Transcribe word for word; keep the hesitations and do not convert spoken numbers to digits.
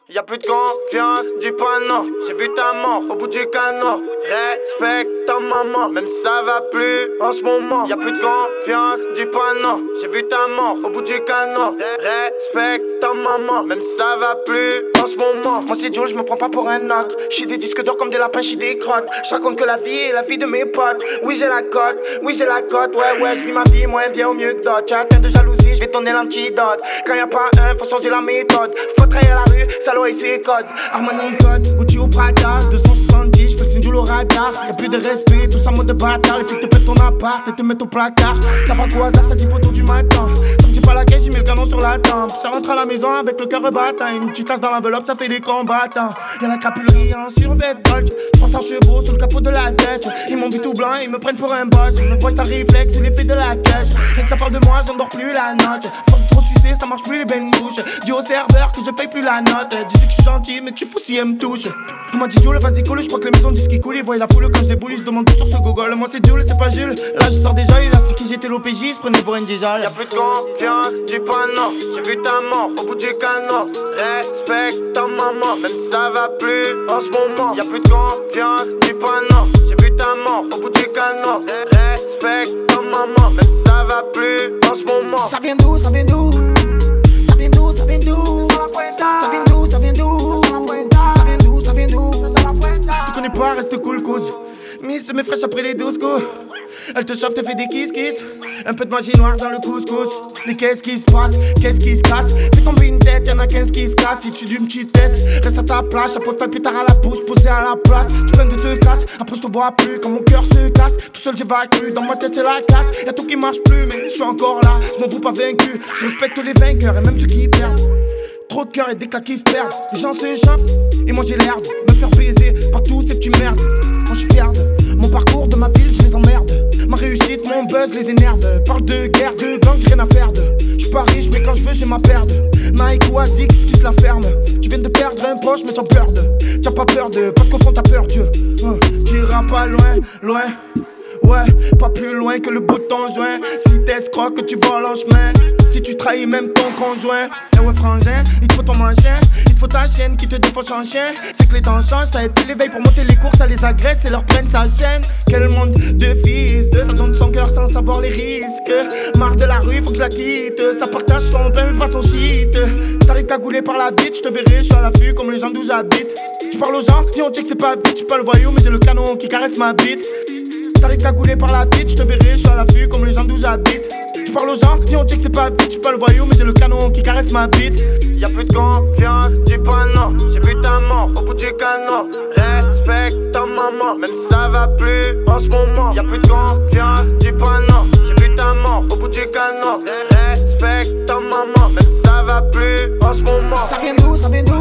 Y'a plus de confiance, dis pas non. J'ai vu ta mort au bout du canot. Respecte ta maman, même si ça va plus en ce moment. Y'a plus de confiance, dis pas non. J'ai vu ta mort au bout du canot. Respecte ta maman, même si ça va plus en ce moment. Moi c'est Joe, je me prends pas pour un autre. J'suis des disques d'or comme des lapins, j'suis des crottes. J'raconte que la vie est la vie de mes potes. Oui j'ai la cote, oui j'ai la cote. Ouais ouais, j'vis ma vie moins bien ou mieux que d'autres. J'ai atteint de jalousie, j'vais donner l'antidote. Quand y'a pas un, faut changer la méthode. Faut pas trahir la rue, salaud et ses codes. Armani code, Gucci au Prada. Deux cent soixante-dix, j'fais le signe du lourd radar. Y'a plus de respect, tout ça mode de bâtard. Les filles te pètent ton appart et te mettent au placard. Ça part au hasard, ça dit autour du matin. Comme j'ai pas la caisse, j'ai mis le canon sur la tempe. Ça rentre à la maison avec le cœur battant. Une petite tasse dans l'enveloppe, ça fait des combattants. Y'a la crapulerie en survêt Dolce. trois cents chevaux sur le capot de la tête. Ils m'ont vu tout blanc, ils me prennent pour un boss. Je me vois, ça réflexe, c'est l'effet de la cache. Dès que ça parle de moi, j'endors plus la note. Faut trop sucer, ça marche plus les bennes bouches. Dis au serveur que je paye plus la note. Dis que je suis gentil, mais que tu fous si elle me touche. On m'a dit Jules, vas-y cool, je crois que les maisons disent qu'ils coulent. Ils voient la foule quand je déboule, ils se demandent tout sur ce Google. Moi c'est Jules, c'est pas Jules. Là je sors déjà, il a su qui j'étais l'O P J, se prenait pour une déjà. Y'a plus de confiance, dis pas non. J'ai vu ta mort au bout du canot. Respecte ta maman, même si ça va plus en ce moment. Y'a plus de confiance, dis pas non. J'ai vu ta mort au bout du canot. Respecte ta maman, même si ça va plus en ce moment. Ça vient d'où, ça vient d'où? Ça vient d'où, ça vient d'où? Ça vient d'où, ça vient d'où? Ça vient d'où, ça vient d'où? Tu connais pas, reste cool cause. Miss mes fraîches après les douze coups. Elle te chauffe, te fait des kiss kiss. Un peu de magie noire dans le couscous. Mais qu'est-ce qui se passe, qu'est-ce qui se casse? Fais tomber une tête, y'en a quinze qui se cassent. Si tu d'une petite test, reste à ta place. Chapeau de papier tard à la bouche, posé à la place. Tu plains de te casse, après je te vois plus. Quand mon cœur se casse, tout seul j'évacue. Dans ma tête c'est la casse, y'a tout qui marche plus. Mais je suis encore là, je m'en fous pas vaincu. Je respecte les vainqueurs et même ceux qui perdent. Trop de cœur et des claques qui se perdent. Les gens s'échappent et moi j'ai l'air de me faire baiser par tous ces petits merdes. Quand je suis fier de mon parcours, de ma ville, je les emmerde. Ma réussite, mon buzz les énerve. Parle de guerre, de gang, j'ai rien à faire de. J'suis pas riche mais quand je veux j'ai ma perde. Nike ou Asics qui se la ferme. Tu viens de perdre un poche mais sans peur de. T'as pas peur de, parce qu'au fond t'as peur Dieu. Hein, t'iras pas loin, loin. Ouais, pas plus loin que le bout de ton joint. Si t'escroques, tu voles en chemin. Si tu trahis même ton conjoint. Eh ouais frangin, il te faut ton manchin. Il te faut ta chienne qui te défauche en chien. C'est que les temps changent, ça aide plus les veilles pour monter les courses. Ça les agresse et leur prennent sa chaîne. Quel monde de fils de, ça donne son cœur sans savoir les risques. Marre de la rue, faut que je la quitte. Ça partage son pain mais pas son shit. Si t'arrives cagoulé par la vite, je te verrai, je suis à l'affût comme les gens d'où j'habite. Tu parles aux gens, si on dit que c'est pas bitch, je suis pas le voyou mais j'ai le canon qui caresse ma bite. T'arrives cagoulé par la vite, je te verrai, je suis à l'affût comme les gens d'où j'habite. Tu parles aux gens, si on dit que c'est pas bitch, je suis pas le voyou mais j'ai le canon qui caresse ma bite. Y'a plus de confiance, dis pas non. J'ai vu ta mort au bout du canot. Respecte ta maman, même si ça va plus en ce moment. Y'a plus de confiance, dis pas non. J'ai vu ta mort au bout du canot. Respecte ta maman, même si ça va plus en ce moment. Ça vient d'où, ça vient d'où?